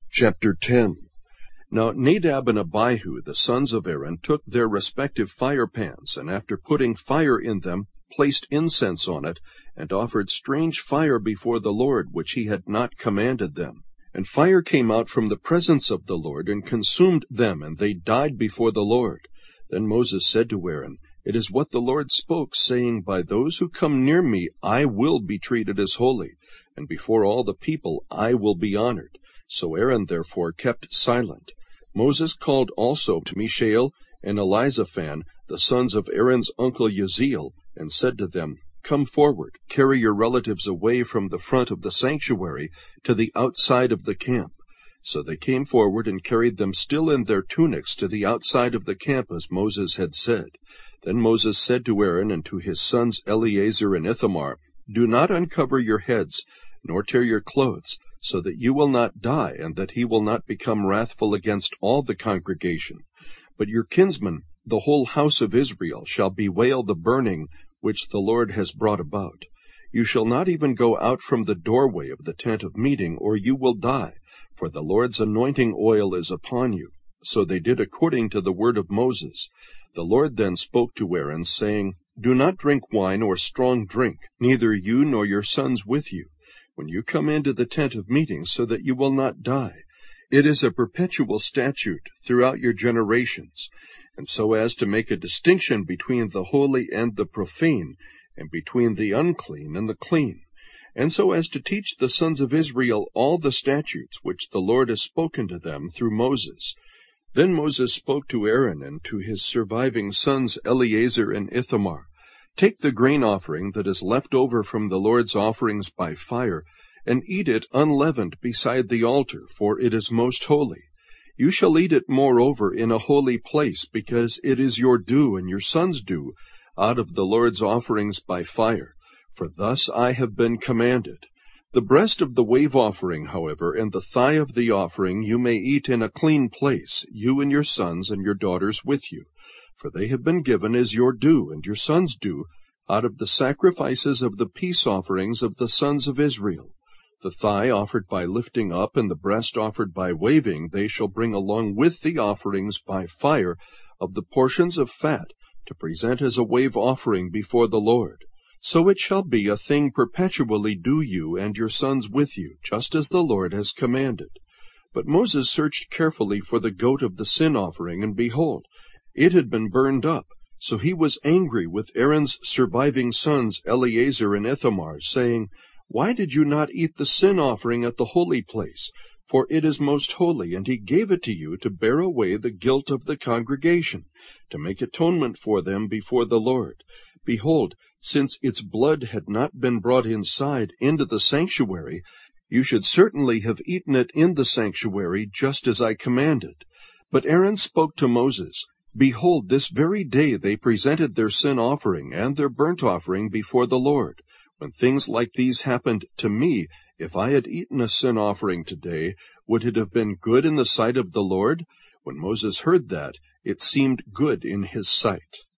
Chapter 10. Now Nadab and Abihu, the sons of Aaron, took their respective fire pans, and after putting fire in them, placed incense on it, and offered strange fire before the Lord, which he had not commanded them. And fire came out from the presence of the Lord, and consumed them, and they died before the Lord. Then Moses said to Aaron, "It is what the Lord spoke, saying, By those who come near me I will be treated as holy, and before all the people I will be honored." So Aaron therefore kept silent. Moses called also to Mishael and Elizaphan, the sons of Aaron's uncle Uzziel, and said to them, "Come forward, carry your relatives away from the front of the sanctuary to the outside of the camp." So they came forward and carried them still in their tunics to the outside of the camp, as Moses had said. Then Moses said to Aaron and to his sons Eleazar and Ithamar, "Do not uncover your heads, nor tear your clothes, so that you will not die, and that he will not become wrathful against all the congregation. But your kinsmen, the whole house of Israel, shall bewail the burning which the Lord has brought about. You shall not even go out from the doorway of the tent of meeting, or you will die, for the Lord's anointing oil is upon you." So they did according to the word of Moses. The Lord then spoke to Aaron, saying, "Do not drink wine or strong drink, neither you nor your sons with you, when you come into the tent of meeting, so that you will not die. It is a perpetual statute throughout your generations, and so as to make a distinction between the holy and the profane, and between the unclean and the clean, and so as to teach the sons of Israel all the statutes which the Lord has spoken to them through Moses." Then Moses spoke to Aaron and to his surviving sons Eleazar and Ithamar, "Take the grain offering that is left over from the Lord's offerings by fire, and eat it unleavened beside the altar, for it is most holy. You shall eat it moreover in a holy place, because it is your due and your sons' due out of the Lord's offerings by fire, for thus I have been commanded. The breast of the wave offering, however, and the thigh of the offering you may eat in a clean place, you and your sons and your daughters with you, for they have been given as your due and your sons' due out of the sacrifices of the peace offerings of the sons of Israel. The thigh offered by lifting up and the breast offered by waving they shall bring along with the offerings by fire of the portions of fat to present as a wave offering before the Lord. So it shall be a thing perpetually due you and your sons with you, just as the Lord has commanded." But Moses searched carefully for the goat of the sin offering, and behold, it had been burned up. So he was angry with Aaron's surviving sons Eleazar and Ithamar, saying, "Why did you not eat the sin offering at the holy place? For it is most holy, and he gave it to you to bear away the guilt of the congregation, to make atonement for them before the Lord. Behold, since its blood had not been brought inside into the sanctuary, you should certainly have eaten it in the sanctuary, just as I commanded." But Aaron spoke to Moses, "Behold, this very day they presented their sin offering and their burnt offering before the Lord. When things like these happened to me, if I had eaten a sin offering today, would it have been good in the sight of the Lord?" When Moses heard that, it seemed good in his sight.